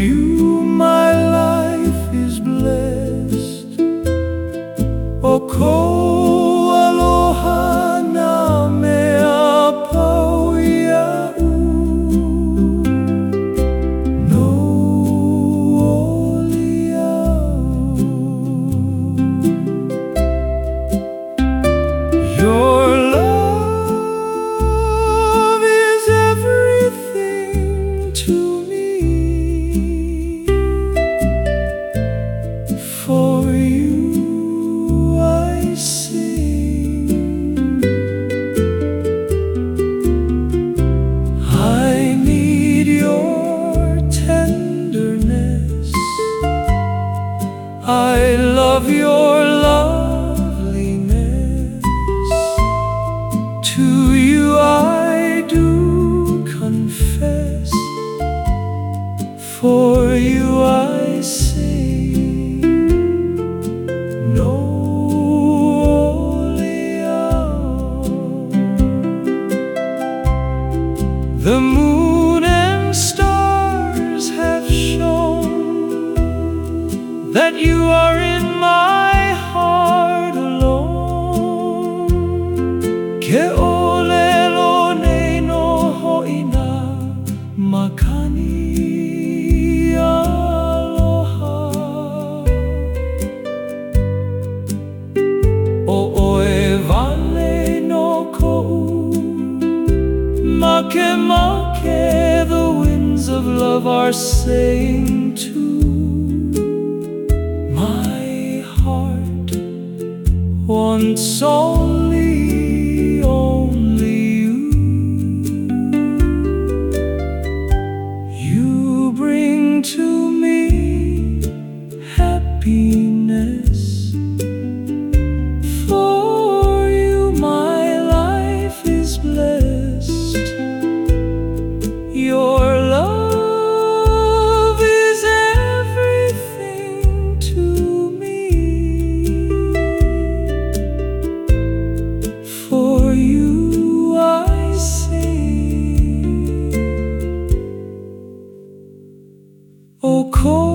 you my life is blessed. Oko aloha na mea pau ia'u. No olia'u. Your love is everything to me. For you I sing. I need your tenderness. I love your loveliness. To you I do confess. For you I sing. No olia'u. The moon and stars have shown that you are in my heart alone. Ke olelo nei no ho'ina makani aloha. O oe wale no ko'u make, the winds of love are saying to my heart wants only you. You bring to me happiness. For you my life is blessed. Your love is everything to me. For you I sing. Oh,